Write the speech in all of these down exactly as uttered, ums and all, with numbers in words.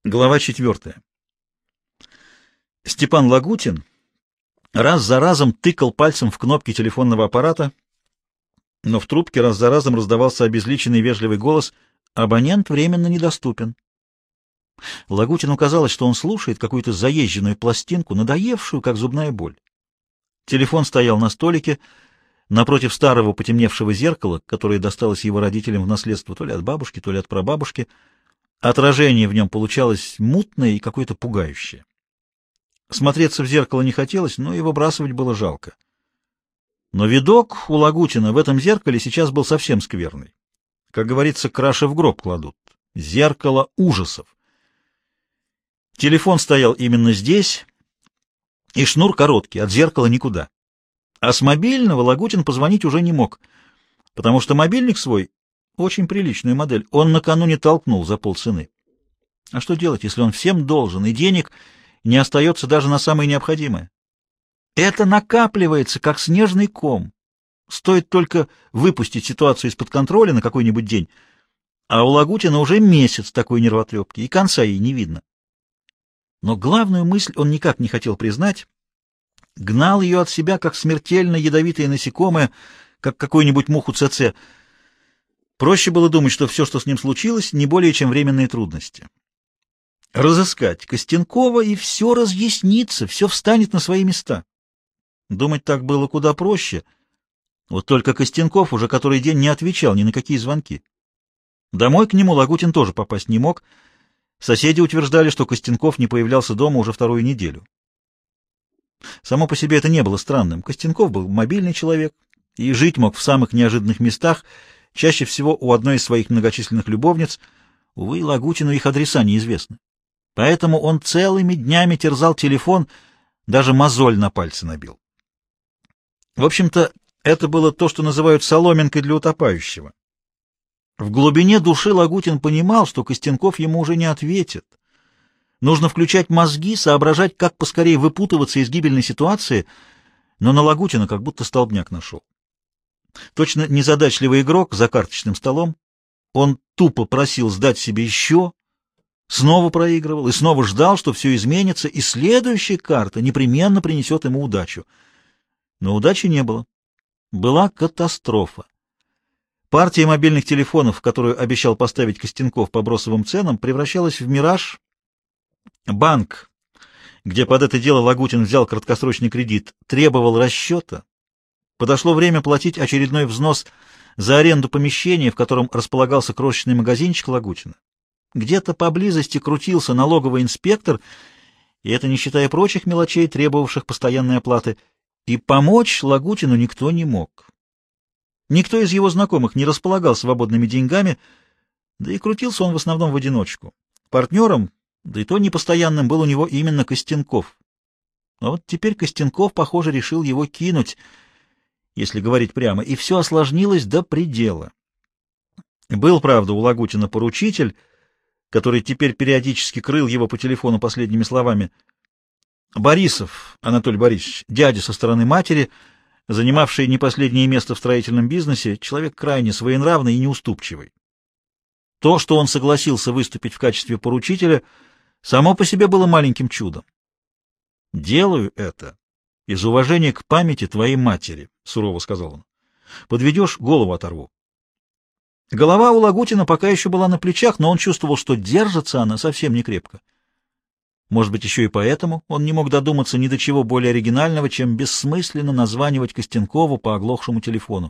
Глава четвертая. Степан Лагутин раз за разом тыкал пальцем в кнопки телефонного аппарата, но в трубке раз за разом раздавался обезличенный вежливый голос: «Абонент временно недоступен». Лагутину казалось, что он слушает какую-то заезженную пластинку, надоевшую, как зубная боль. Телефон стоял на столике напротив старого потемневшего зеркала, которое досталось его родителям в наследство то ли от бабушки, то ли от прабабушки. Отражение в нем получалось мутное и какое-то пугающее. Смотреться в зеркало не хотелось, но и выбрасывать было жалко. Но видок у Лагутина в этом зеркале сейчас был совсем скверный. Как говорится, краши в гроб кладут. Зеркало ужасов. Телефон стоял именно здесь, и шнур короткий, от зеркала никуда. А с мобильного Лагутин позвонить уже не мог, потому что мобильник свой, очень приличную модель, он накануне толкнул за полцены. А что делать, если он всем должен, и денег не остается даже на самое необходимое? Это накапливается, как снежный ком. Стоит только выпустить ситуацию из-под контроля на какой-нибудь день, а у Лагутина уже месяц такой нервотрепки, и конца ей не видно. Но главную мысль он никак не хотел признать, гнал ее от себя, как смертельно ядовитое насекомое, как какую-нибудь муху ЦЦ. Проще было думать, что все, что с ним случилось, не более чем временные трудности. Разыскать Костенкова, и все разъяснится, все встанет на свои места. Думать так было куда проще. Вот только Костенков уже который день не отвечал ни на какие звонки. Домой к нему Лагутин тоже попасть не мог. Соседи утверждали, что Костенков не появлялся дома уже вторую неделю. Само по себе это не было странным. Костенков был мобильный человек и жить мог в самых неожиданных местах, чаще всего у одной из своих многочисленных любовниц. Увы, Лагутину их адреса неизвестны. Поэтому он целыми днями терзал телефон, даже мозоль на пальце набил. В общем-то, это было то, что называют соломинкой для утопающего. В глубине души Лагутин понимал, что Костенков ему уже не ответит. Нужно включать мозги, соображать, как поскорее выпутываться из гибельной ситуации, но на Лагутина как будто столбняк нашел. Точно незадачливый игрок за карточным столом, он тупо просил сдать себе еще, снова проигрывал и снова ждал, что все изменится, и следующая карта непременно принесет ему удачу. Но удачи не было. Была катастрофа. Партия мобильных телефонов, которую обещал поставить Костенков по бросовым ценам, превращалась в мираж. Банк, где под это дело Лагутин взял краткосрочный кредит, требовал расчета. Подошло время платить очередной взнос за аренду помещения, в котором располагался крошечный магазинчик Лагутина. Где-то поблизости крутился налоговый инспектор, и это не считая прочих мелочей, требовавших постоянной оплаты, и помочь Лагутину никто не мог. Никто из его знакомых не располагал свободными деньгами, да и крутился он в основном в одиночку. Партнером, да и то непостоянным, был у него именно Костенков. А вот теперь Костенков, похоже, решил его кинуть, если говорить прямо, и все осложнилось до предела. Был, правда, у Лагутина поручитель, который теперь периодически крыл его по телефону последними словами. Борисов Анатолий Борисович, дядя со стороны матери, занимавший не последнее место в строительном бизнесе, человек крайне своенравный и неуступчивый. То, что он согласился выступить в качестве поручителя, само по себе было маленьким чудом. «Делаю это из уважения к памяти твоей матери», — сурово сказал он. «Подведешь — голову оторву». Голова у Лагутина пока еще была на плечах, но он чувствовал, что держится она совсем не крепко. Может быть, еще и поэтому он не мог додуматься ни до чего более оригинального, чем бессмысленно названивать Костенкову по оглохшему телефону.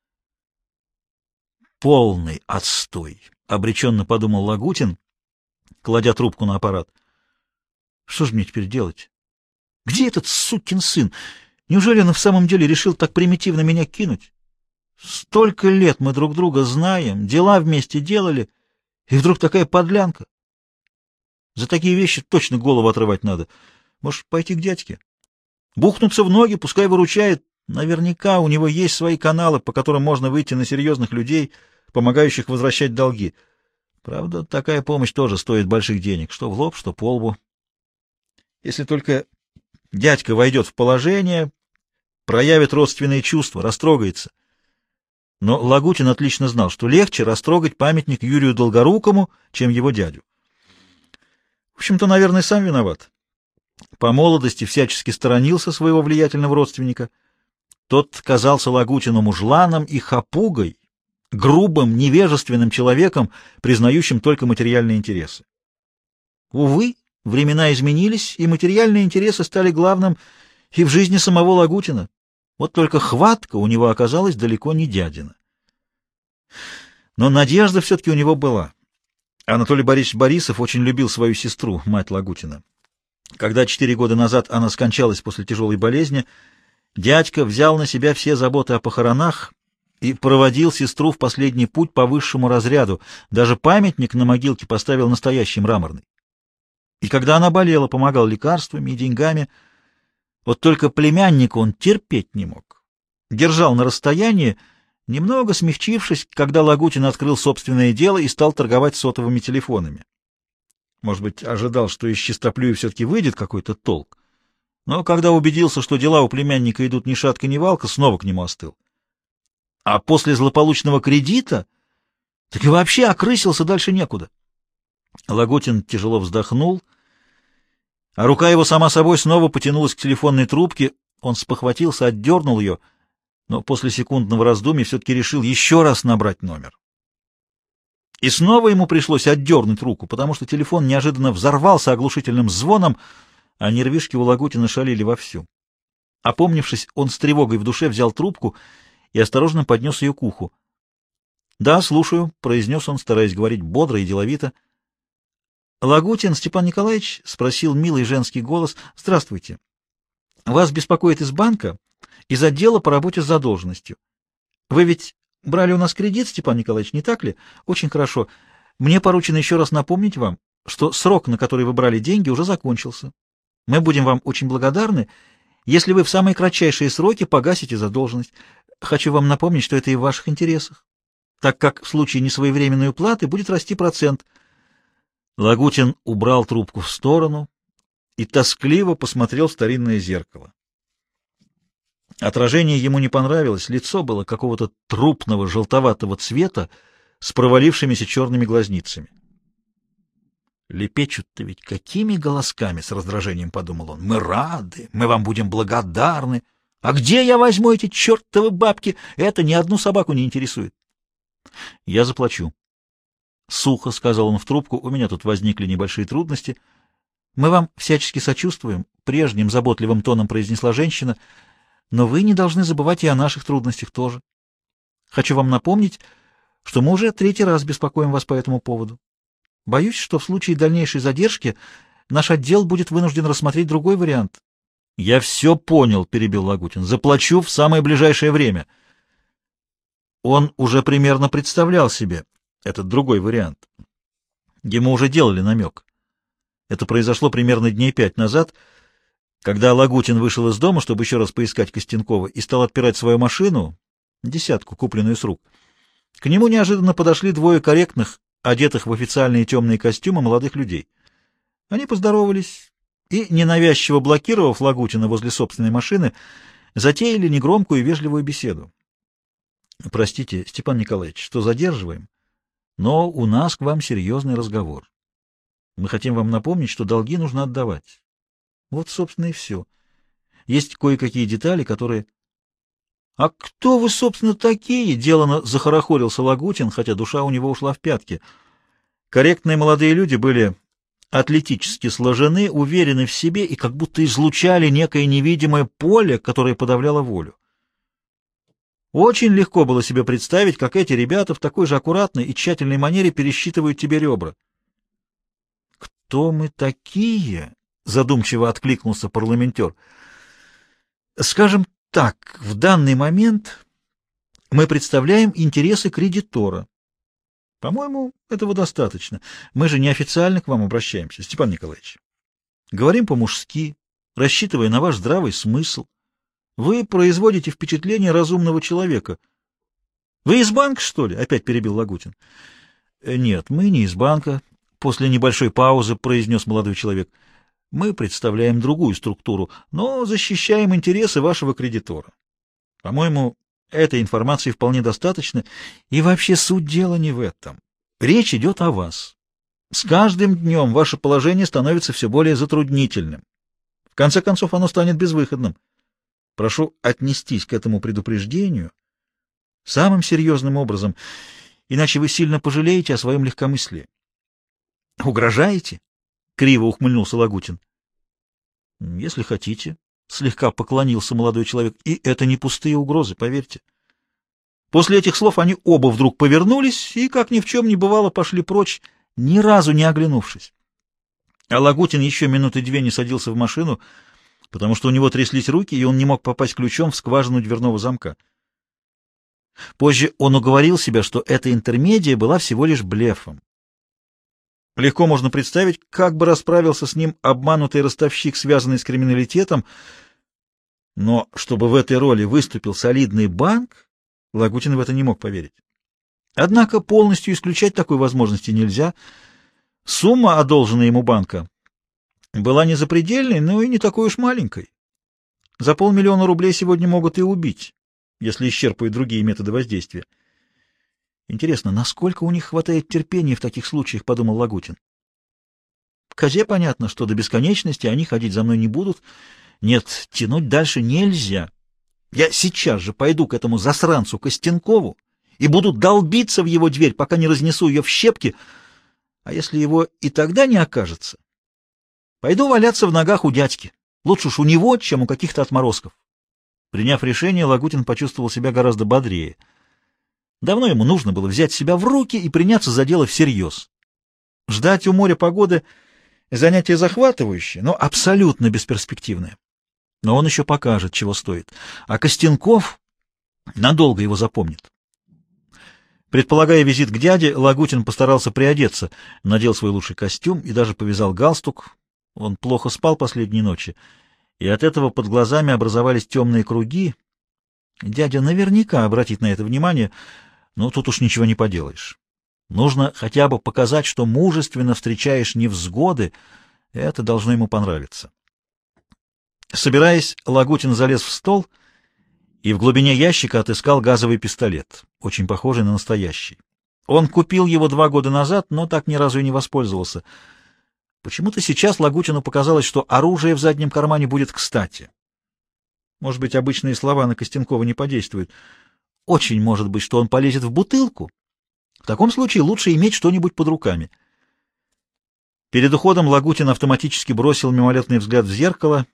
«Полный отстой», — обреченно подумал Лагутин, кладя трубку на аппарат. «Что же мне теперь делать? Где этот сукин сын? Неужели он в самом деле решил так примитивно меня кинуть? Столько лет мы друг друга знаем, дела вместе делали, и вдруг такая подлянка. За такие вещи точно голову отрывать надо. Может, пойти к дядьке? Бухнуться в ноги, пускай выручает. Наверняка у него есть свои каналы, по которым можно выйти на серьезных людей, помогающих возвращать долги. Правда, такая помощь тоже стоит больших денег, что в лоб, что по лбу. Если только дядька войдет в положение, проявит родственные чувства, растрогается. Но Лагутин отлично знал, что легче растрогать памятник Юрию Долгорукому, чем его дядю. общем-то, наверное, сам виноват. По молодости всячески сторонился своего влиятельного родственника. Тот казался Лагутину мужланом и хапугой, грубым, невежественным человеком, признающим только материальные интересы. Увы, времена изменились, и материальные интересы стали главным и в жизни самого Лагутина. Вот только хватка у него оказалась далеко не дядина. Но надежда все-таки у него была. Анатолий Борисович Борисов очень любил свою сестру, мать Лагутина. Когда четыре года назад она скончалась после тяжелой болезни, дядька взял на себя все заботы о похоронах и проводил сестру в последний путь по высшему разряду, даже памятник на могилке поставил настоящий мраморный. И когда она болела, помогал лекарствами и деньгами. Вот только племянника он терпеть не мог. Держал на расстоянии, немного смягчившись, когда Лагутин открыл собственное дело и стал торговать сотовыми телефонами. Может быть, ожидал, что из чистоплюя все-таки выйдет какой-то толк. Но когда убедился, что дела у племянника идут ни шатка, ни валка, снова к нему остыл. А после злополучного кредита так и вообще окрысился дальше некуда. Лагутин тяжело вздохнул, а рука его сама собой снова потянулась к телефонной трубке. Он спохватился, отдернул ее, но после секундного раздумья все-таки решил еще раз набрать номер. И снова ему пришлось отдернуть руку, потому что телефон неожиданно взорвался оглушительным звоном, а нервишки у Лагутина шалили вовсю. Опомнившись, он с тревогой в душе взял трубку и осторожно поднес ее к уху. — Да, слушаю, — произнес он, стараясь говорить бодро и деловито. — Лагутин Степан Николаевич? — спросил милый женский голос. — Здравствуйте. Вас беспокоит из банка, из отдела по работе с задолженностью. Вы ведь брали у нас кредит, Степан Николаевич, не так ли? Очень хорошо. Мне поручено еще раз напомнить вам, что срок, на который вы брали деньги, уже закончился. Мы будем вам очень благодарны, если вы в самые кратчайшие сроки погасите задолженность. Хочу вам напомнить, что это и в ваших интересах, так как в случае несвоевременной уплаты будет расти процент. Лагутин убрал трубку в сторону и тоскливо посмотрел в старинное зеркало. Отражение ему не понравилось, лицо было какого-то трупного желтоватого цвета с провалившимися черными глазницами. «Лепечут-то ведь какими голосками!» — с раздражением подумал он. «Мы рады, мы вам будем благодарны. А где я возьму эти чертовы бабки? Это ни одну собаку не интересует». «Я заплачу». «Сухо», — сказал он в трубку, — «у меня тут возникли небольшие трудности». «Мы вам всячески сочувствуем», — прежним заботливым тоном произнесла женщина, — «но вы не должны забывать и о наших трудностях тоже. Хочу вам напомнить, что мы уже третий раз беспокоим вас по этому поводу. Боюсь, что в случае дальнейшей задержки наш отдел будет вынужден рассмотреть другой вариант». «Я все понял», — перебил Лагутин, — «заплачу в самое ближайшее время». Он уже примерно представлял себе этот другой вариант. Ему уже делали намек. Это произошло примерно дней пять назад, когда Лагутин вышел из дома, чтобы еще раз поискать Костенкова, и стал отпирать свою машину, десятку, купленную с рук. К нему неожиданно подошли двое корректных, одетых в официальные темные костюмы молодых людей. Они поздоровались и, ненавязчиво блокировав Лагутина возле собственной машины, затеяли негромкую и вежливую беседу. — Простите, Степан Николаевич, что задерживаем, но у нас к вам серьезный разговор. Мы хотим вам напомнить, что долги нужно отдавать. Вот, собственно, и все. Есть кое-какие детали, которые... — А кто вы, собственно, такие? — делано захорохорился Лагутин, хотя душа у него ушла в пятки. Корректные молодые люди были атлетически сложены, уверены в себе и как будто излучали некое невидимое поле, которое подавляло волю. Очень легко было себе представить, как эти ребята в такой же аккуратной и тщательной манере пересчитывают тебе ребра. — Кто мы такие? — задумчиво откликнулся парламентер. — Скажем так, в данный момент мы представляем интересы кредитора. По-моему, этого достаточно. Мы же неофициально к вам обращаемся, Степан Николаевич. Говорим по-мужски, рассчитывая на ваш здравый смысл. Вы производите впечатление разумного человека. — Вы из банка, что ли? — опять перебил Лагутин. — Нет, мы не из банка. После небольшой паузы произнес молодой человек. Мы представляем другую структуру, но защищаем интересы вашего кредитора. По-моему, этой информации вполне достаточно, и вообще суть дела не в этом. Речь идет о вас. С каждым днем ваше положение становится все более затруднительным. В конце концов, оно станет безвыходным. Прошу отнестись к этому предупреждению самым серьезным образом, иначе вы сильно пожалеете о своем легкомыслии. — Угрожаете? — криво ухмыльнулся Лагутин. — Если хотите, — слегка поклонился молодой человек, — и это не пустые угрозы, поверьте. После этих слов они оба вдруг повернулись и, как ни в чем не бывало, пошли прочь, ни разу не оглянувшись. А Лагутин еще минуты две не садился в машину, потому что у него тряслись руки, и он не мог попасть ключом в скважину дверного замка. Позже он уговорил себя, что эта интермедия была всего лишь блефом. Легко можно представить, как бы расправился с ним обманутый ростовщик, связанный с криминалитетом, но чтобы в этой роли выступил солидный банк, Лагутин в это не мог поверить. Однако полностью исключать такой возможности нельзя. Сумма, одолженная ему банка, была не запредельной, но и не такой уж маленькой. За полмиллиона рублей сегодня могут и убить, если исчерпают другие методы воздействия. Интересно, насколько у них хватает терпения в таких случаях, — подумал Лагутин. Козе понятно, что до бесконечности они ходить за мной не будут. Нет, тянуть дальше нельзя. Я сейчас же пойду к этому засранцу Костенкову и буду долбиться в его дверь, пока не разнесу ее в щепки, а если его и тогда не окажется, пойду валяться в ногах у дядьки. Лучше уж у него, чем у каких-то отморозков. Приняв решение, Лагутин почувствовал себя гораздо бодрее. Давно ему нужно было взять себя в руки и приняться за дело всерьез. Ждать у моря погоды — занятие захватывающее, но абсолютно бесперспективное. Но он еще покажет, чего стоит. А Костенков надолго его запомнит. Предполагая визит к дяде, Лагутин постарался приодеться, надел свой лучший костюм и даже повязал галстук. Он плохо спал последние ночи, и от этого под глазами образовались темные круги. Дядя наверняка обратит на это внимание, но тут уж ничего не поделаешь. Нужно хотя бы показать, что мужественно встречаешь невзгоды, это должно ему понравиться. Собираясь, Лагутин залез в стол и в глубине ящика отыскал газовый пистолет, очень похожий на настоящий. Он купил его два года назад, но так ни разу и не воспользовался. Почему-то сейчас Лагутину показалось, что оружие в заднем кармане будет кстати. Может быть, обычные слова на Костенкова не подействуют. Очень может быть, что он полезет в бутылку. В таком случае лучше иметь что-нибудь под руками. Перед уходом Лагутин автоматически бросил мимолетный взгляд в зеркало.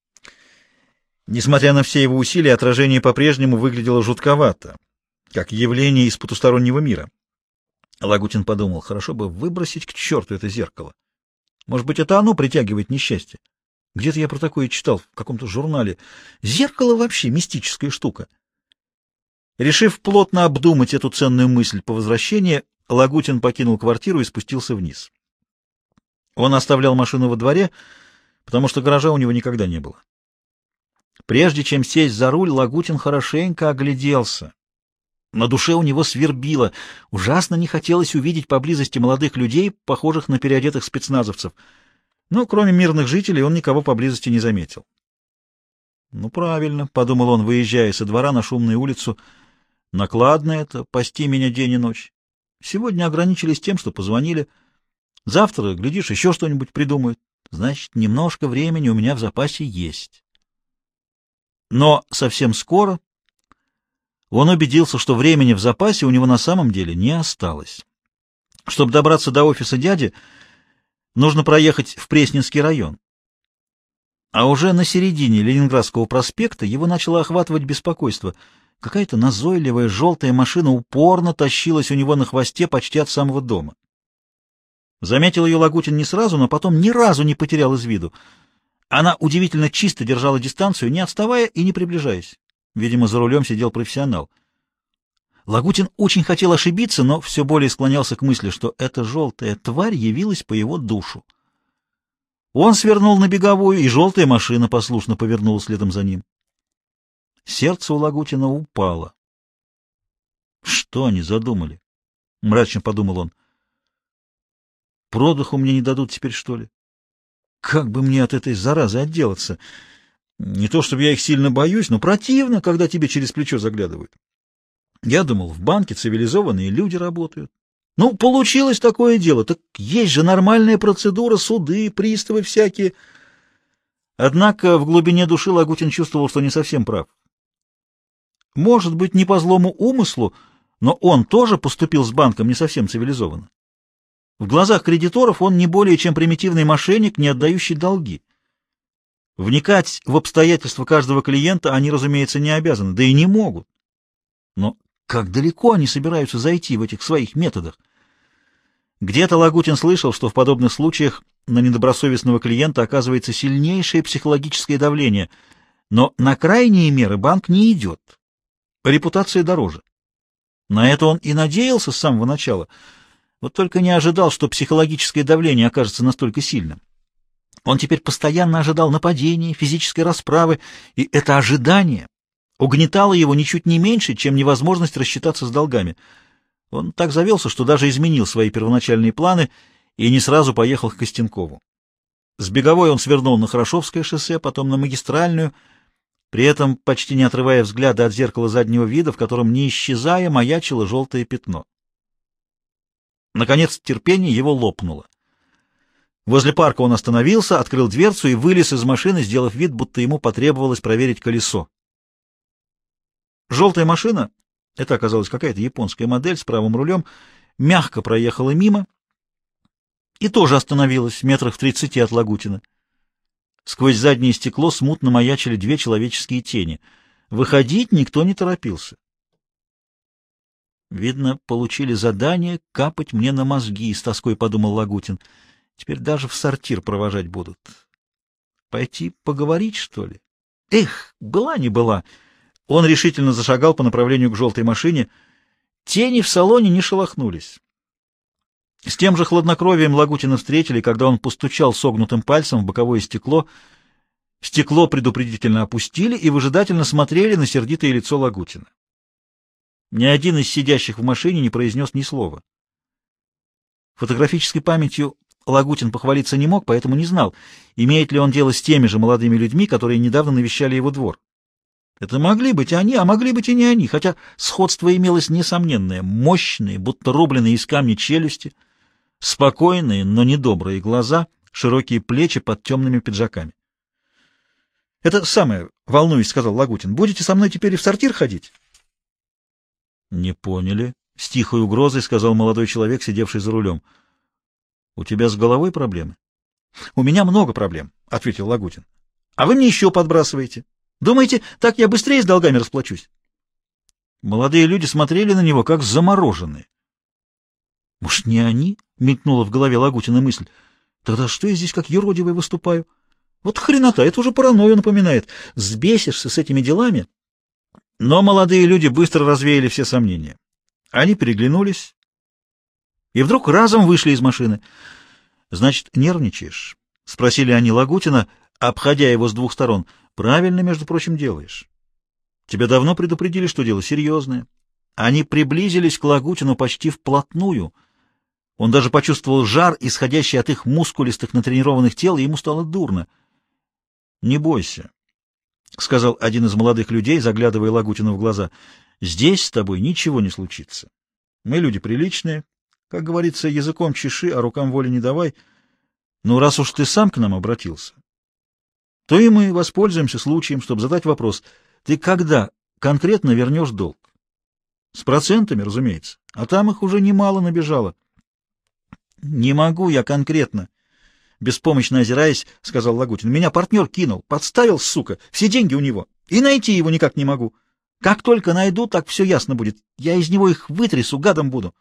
Несмотря на все его усилия, отражение по-прежнему выглядело жутковато, как явление из потустороннего мира. Лагутин подумал, хорошо бы выбросить к черту это зеркало. Может быть, это оно притягивает несчастье. Где-то я про такое читал, в каком-то журнале. Зеркало вообще мистическая штука. Решив плотно обдумать эту ценную мысль по возвращении, Лагутин покинул квартиру и спустился вниз. Он оставлял машину во дворе, потому что гаража у него никогда не было. Прежде чем сесть за руль, Лагутин хорошенько огляделся. На душе у него свербило. Ужасно не хотелось увидеть поблизости молодых людей, похожих на переодетых спецназовцев. Но кроме мирных жителей он никого поблизости не заметил. «Ну, правильно», — подумал он, выезжая со двора на шумную улицу. «Накладно это, пасти меня день и ночь. Сегодня ограничились тем, что позвонили. Завтра, глядишь, еще что-нибудь придумают. Значит, немножко времени у меня в запасе есть». Но совсем скоро он убедился, что времени в запасе у него на самом деле не осталось. Чтобы добраться до офиса дяди, нужно проехать в Пресненский район. А уже на середине Ленинградского проспекта его начало охватывать беспокойство. Какая-то назойливая желтая машина упорно тащилась у него на хвосте почти от самого дома. Заметил ее Лагутин не сразу, но потом ни разу не потерял из виду. Она удивительно чисто держала дистанцию, не отставая и не приближаясь. Видимо, за рулем сидел профессионал. Лагутин очень хотел ошибиться, но все более склонялся к мысли, что эта желтая тварь явилась по его душу. Он свернул на беговую, и желтая машина послушно повернула следом за ним. Сердце у Лагутина упало. Что они задумали? Мрачно подумал он. Продыху мне не дадут теперь, что ли? Как бы мне от этой заразы отделаться? Не то чтобы я их сильно боюсь, но противно, когда тебе через плечо заглядывают. Я думал, в банке цивилизованные люди работают. Ну, получилось такое дело, так есть же нормальная процедура, суды, приставы всякие. Однако в глубине души Лагутин чувствовал, что не совсем прав. Может быть, не по злому умыслу, но он тоже поступил с банком не совсем цивилизованно. В глазах кредиторов он не более чем примитивный мошенник, не отдающий долги. Вникать в обстоятельства каждого клиента они, разумеется, не обязаны, да и не могут. Но как далеко они собираются зайти в этих своих методах? Где-то Лагутин слышал, что в подобных случаях на недобросовестного клиента оказывается сильнейшее психологическое давление, но на крайние меры банк не идет. Репутация дороже. На это он и надеялся с самого начала, вот только не ожидал, что психологическое давление окажется настолько сильным. Он теперь постоянно ожидал нападения, физической расправы, и это ожидание угнетало его ничуть не меньше, чем невозможность рассчитаться с долгами. Он так завелся, что даже изменил свои первоначальные планы и не сразу поехал к Костенкову. С Беговой он свернул на Хорошевское шоссе, потом на Магистральную, при этом почти не отрывая взгляда от зеркала заднего вида, в котором, не исчезая, маячило желтое пятно. Наконец терпение его лопнуло. Возле парка он остановился, открыл дверцу и вылез из машины, сделав вид, будто ему потребовалось проверить колесо. Желтая машина, это оказалась какая-то японская модель с правым рулем, мягко проехала мимо и тоже остановилась в метрах в тридцати от Лагутина. Сквозь заднее стекло смутно маячили две человеческие тени. Выходить никто не торопился. Видно, получили задание капать мне на мозги, — с тоской подумал Лагутин. Теперь даже в сортир провожать будут. Пойти поговорить, что ли? Эх, была не была. Он решительно зашагал по направлению к желтой машине. Тени в салоне не шелохнулись. С тем же хладнокровием Лагутина встретили, когда он постучал согнутым пальцем в боковое стекло. Стекло предупредительно опустили и выжидательно смотрели на сердитое лицо Лагутина. Ни один из сидящих в машине не произнес ни слова. Фотографической памятью Лагутин похвалиться не мог, поэтому не знал, имеет ли он дело с теми же молодыми людьми, которые недавно навещали его двор. Это могли быть они, а могли быть и не они, хотя сходство имелось несомненное: мощные, будто рубленные из камня челюсти, спокойные, но недобрые глаза, широкие плечи под темными пиджаками. — Это самое, волнуюсь, — сказал Лагутин. — Будете со мной теперь и в сортир ходить? — Не поняли, — с тихой угрозой сказал молодой человек, сидевший за рулем. — У тебя с головой проблемы? — У меня много проблем, — ответил Лагутин. — А вы мне еще подбрасываете. Думаете, так я быстрее с долгами расплачусь? Молодые люди смотрели на него, как замороженные. — Может, не они? — мелькнула в голове Лагутина мысль. — Тогда что я здесь как юродивый выступаю? Вот хренота, это уже паранойю напоминает. Сбесишься с этими делами. Но молодые люди быстро развеяли все сомнения. Они переглянулись и вдруг разом вышли из машины. — Значит, нервничаешь? — спросили они Лагутина, обходя его с двух сторон. — Правильно, между прочим, делаешь. Тебя давно предупредили, что дело серьезное. Они приблизились к Лагутину почти вплотную. Он даже почувствовал жар, исходящий от их мускулистых натренированных тел, и ему стало дурно. — Не бойся, — сказал один из молодых людей, заглядывая Лагутину в глаза. — Здесь с тобой ничего не случится. Мы люди приличные, как говорится, языком чеши, а рукам воли не давай. Но раз уж ты сам к нам обратился, то и мы воспользуемся случаем, чтобы задать вопрос: ты когда конкретно вернешь долг? С процентами, разумеется, а там их уже немало набежало. — Не могу я конкретно, — беспомощно озираясь, сказал Лагутин. — Меня партнер кинул, подставил, сука, все деньги у него, и найти его никак не могу. Как только найду, так все ясно будет. Я из него их вытрясу, гадом буду.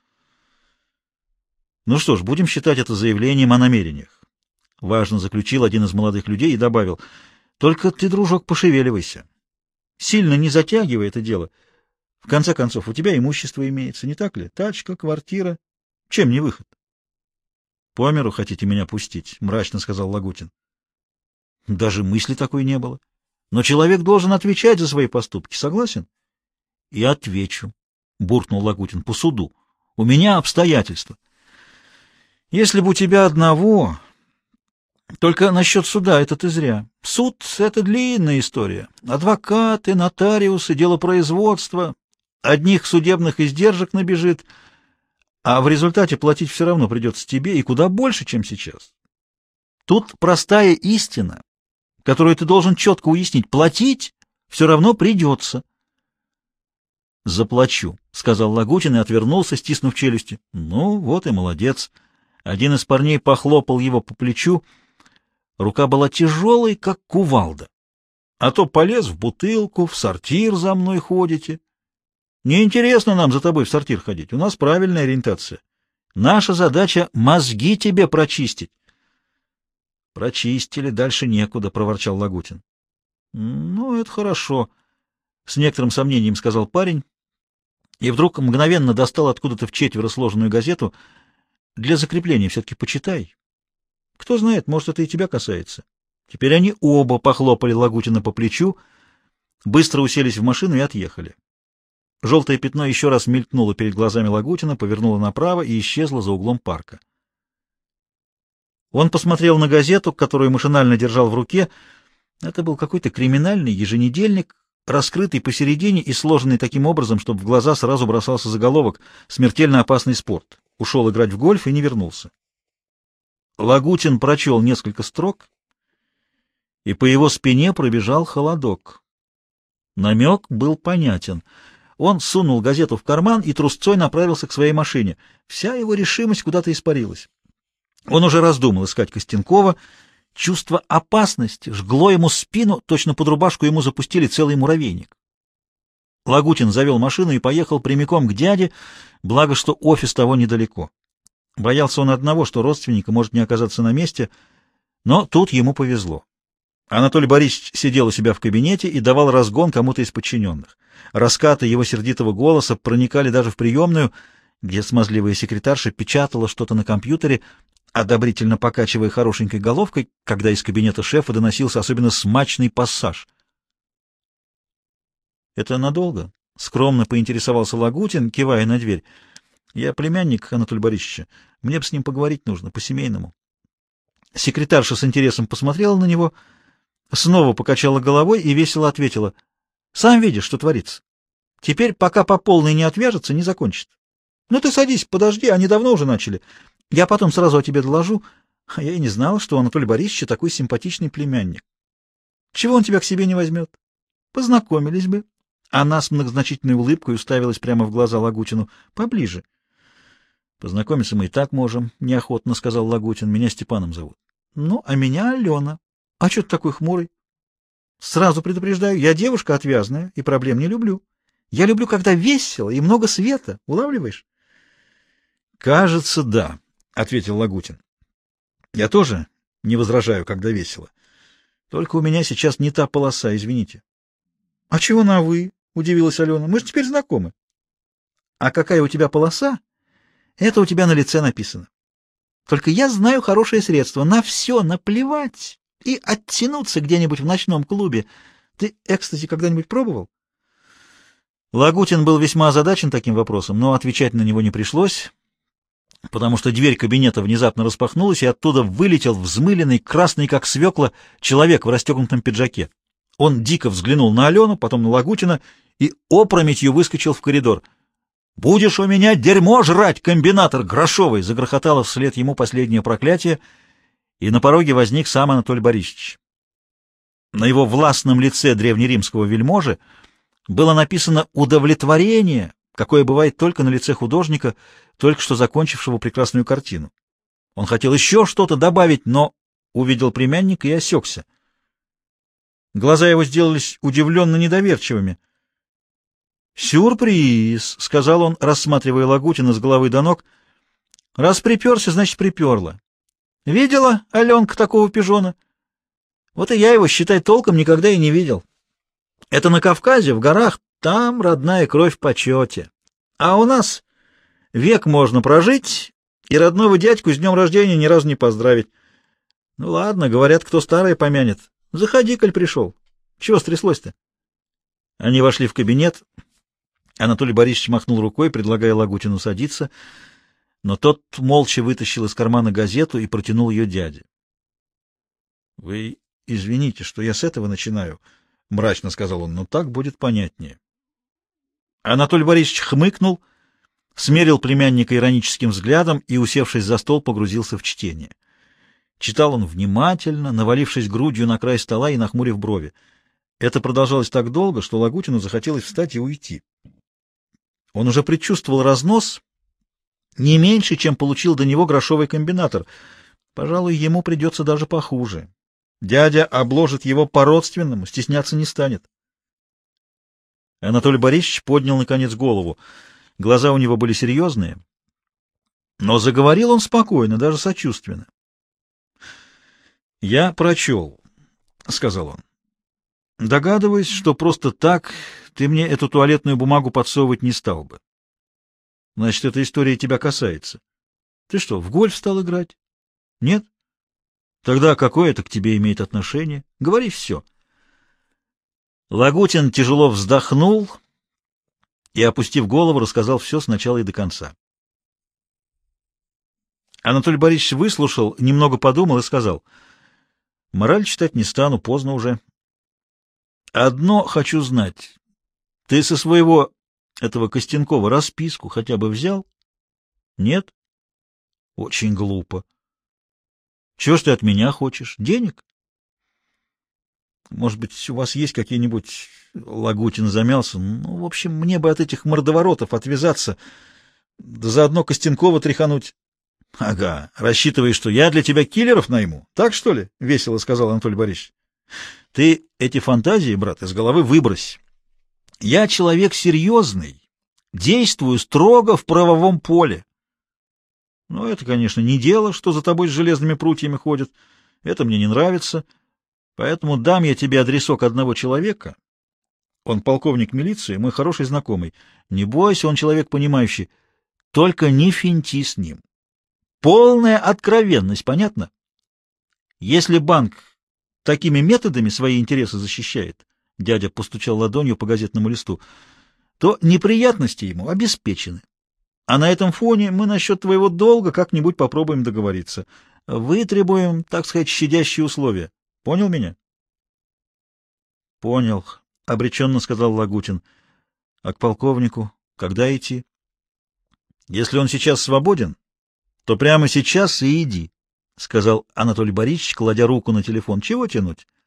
— Ну что ж, будем считать это заявлением о намерениях. Важно заключил один из молодых людей и добавил: — Только ты, дружок, пошевеливайся. Сильно не затягивай это дело. В конце концов, у тебя имущество имеется, не так ли? Тачка, квартира. Чем не выход? — По миру хотите меня пустить? — мрачно сказал Лагутин. — Даже мысли такой не было. Но человек должен отвечать за свои поступки. Согласен? — И отвечу, — буркнул Лагутин, — по суду. У меня обстоятельства. — Если бы у тебя одного... Только насчет суда это ты зря. Суд — это длинная история. Адвокаты, нотариусы, дело производства. Одних судебных издержек набежит. А в результате платить все равно придется тебе и куда больше, чем сейчас. Тут простая истина, которую ты должен четко уяснить. Платить все равно придется. «Заплачу», — сказал Лагутин и отвернулся, стиснув челюсти. «Ну, вот и молодец». Один из парней похлопал его по плечу. Рука была тяжелой, как кувалда. «А то полез в бутылку, в сортир за мной ходите. Неинтересно нам за тобой в сортир ходить. У нас правильная ориентация. Наша задача — мозги тебе прочистить». «Прочистили, дальше некуда», — проворчал Лагутин. «Ну, это хорошо», — с некоторым сомнением сказал парень, и вдруг мгновенно достал откуда-то в четверо сложенную газету. «Для закрепления все-таки почитай. Кто знает, может, это и тебя касается». Теперь они оба похлопали Лагутина по плечу, быстро уселись в машину и отъехали. Желтое пятно еще раз мелькнуло перед глазами Лагутина, повернуло направо и исчезло за углом парка. Он посмотрел на газету, которую машинально держал в руке. Это был какой-то криминальный еженедельник, раскрытый посередине и сложенный таким образом, чтобы в глаза сразу бросался заголовок «Смертельно опасный спорт». Ушел играть в гольф и не вернулся. Лагутин прочел несколько строк, и по его спине пробежал холодок. Намек был понятен. Он сунул газету в карман и трусцой направился к своей машине. Вся его решимость куда-то испарилась. Он уже раздумал искать Костенкова. Чувство опасности жгло ему спину, точно под рубашку ему запустили целый муравейник. Лагутин завел машину и поехал прямиком к дяде, благо что офис того недалеко. Боялся он одного, что родственника может не оказаться на месте, но тут ему повезло. Анатолий Борисович сидел у себя в кабинете и давал разгон кому-то из подчиненных. Раскаты его сердитого голоса проникали даже в приемную, где смазливая секретарша печатала что-то на компьютере, одобрительно покачивая хорошенькой головкой, когда из кабинета шефа доносился особенно смачный пассаж. «Это надолго?» — скромно поинтересовался Лагутин, кивая на дверь. «Я племянник Анатолия Борисовича. Мне бы с ним поговорить нужно, по-семейному». Секретарша с интересом посмотрела на него, снова покачала головой и весело ответила: «Сам видишь, что творится. Теперь, пока по полной не отвяжется, не закончит. Ну ты садись, подожди, они давно уже начали. Я потом сразу о тебе доложу. А я и не знал, что у Анатолия Борисовича такой симпатичный племянник. Чего он тебя к себе не возьмет? Познакомились бы». Она с многозначительной улыбкой уставилась прямо в глаза Лагутину. «Поближе». «Познакомиться мы и так можем», — неохотно сказал Лагутин. «Меня Степаном зовут». «Ну, а меня Алена. А что ты такой хмурый?» «Сразу предупреждаю, я девушка отвязная и проблем не люблю. Я люблю, когда весело и много света. Улавливаешь?» «Кажется, да», — ответил Лагутин. «Я тоже не возражаю, когда весело. Только у меня сейчас не та полоса, извините». «А чего на «вы»?» — удивилась Алена. «Мы же теперь знакомы». «А какая у тебя полоса? Это у тебя на лице написано. Только я знаю хорошее средство. На все наплевать и оттянуться где-нибудь в ночном клубе. Ты экстази когда-нибудь пробовал?» Лагутин был весьма озадачен таким вопросом, но отвечать на него не пришлось, потому что дверь кабинета внезапно распахнулась, и оттуда вылетел взмыленный, красный как свекла, человек в расстегнутом пиджаке. Он дико взглянул на Алену, потом на Лагутина и опрометью выскочил в коридор. «Будешь у меня дерьмо жрать, комбинатор грошовый!» — загрохотало вслед ему последнее проклятие, и на пороге возник сам Анатолий Борисович. На его властном лице древнеримского вельможи было написано удовлетворение, какое бывает только на лице художника, только что закончившего прекрасную картину. Он хотел еще что-то добавить, но увидел племянника и осекся. Глаза его сделались удивленно недоверчивыми. «Сюрприз!» — сказал он, рассматривая Лагутина с головы до ног. «Раз приперся, значит, приперла. Видела, Аленка, такого пижона? Вот и я его, считай, толком никогда и не видел. Это на Кавказе, в горах, там родная кровь в почете. А у нас век можно прожить и родного дядьку с днем рождения ни разу не поздравить. Ну ладно, говорят, кто старое помянет. Заходи, коль пришел. Чего стряслось-то?» Они вошли в кабинет. Анатолий Борисович махнул рукой, предлагая Лагутину садиться, но тот молча вытащил из кармана газету и протянул ее дяде. — Вы извините, что я с этого начинаю, — мрачно сказал он, — но так будет понятнее. Анатолий Борисович хмыкнул смерил племянника ироническим взглядом и, усевшись за стол, погрузился в чтение. Читал он внимательно, навалившись грудью на край стола и нахмурив брови. Это продолжалось так долго, что Лагутину захотелось встать и уйти. Он уже предчувствовал разнос не меньше, чем получил до него грошовый комбинатор. Пожалуй, ему придется даже похуже. Дядя обложит его по-родственному, стесняться не станет. Анатолий Борисович поднял, наконец, голову. Глаза у него были серьезные, но заговорил он спокойно, даже сочувственно. — Я прочел, — сказал он. — Догадываюсь, что просто так ты мне эту туалетную бумагу подсовывать не стал бы. Значит, эта история тебя касается. Ты что, в гольф стал играть? Нет? Тогда какое это к тебе имеет отношение? Говори все. Лагутин тяжело вздохнул и, опустив голову, рассказал все сначала и до конца. Анатолий Борисович выслушал, немного подумал и сказал: «Мораль читать не стану, поздно уже. Одно хочу знать. Ты со своего этого Костенкова расписку хотя бы взял? Нет? Очень глупо. Чего ж ты от меня хочешь? Денег? Может быть, у вас есть какие-нибудь...» Лагутин замялся. «Ну, в общем, мне бы от этих мордоворотов отвязаться, да заодно Костенкова тряхануть». — Ага, рассчитываешь, что я для тебя киллеров найму? Так, что ли? — весело сказал Анатолий Борисович. — Ты эти фантазии, брат, из головы выбрось. Я человек серьезный, действую строго в правовом поле. Ну, это, конечно, не дело, что за тобой с железными прутьями ходят. Это мне не нравится. Поэтому дам я тебе адресок одного человека. Он полковник милиции, мой хороший знакомый. Не бойся, он человек понимающий. Только не финти с ним. Полная откровенность, понятно? Если банк такими методами свои интересы защищает, дядя постучал ладонью по газетному листу, то неприятности ему обеспечены. А на этом фоне мы насчет твоего долга как-нибудь попробуем договориться. Вытребуем, так сказать, щадящие условия. Понял меня? — Понял, — обреченно сказал Лагутин. — А к полковнику когда идти? — Если он сейчас свободен, то прямо сейчас и иди, — сказал Анатолий Борисович, кладя руку на телефон. — Чего тянуть?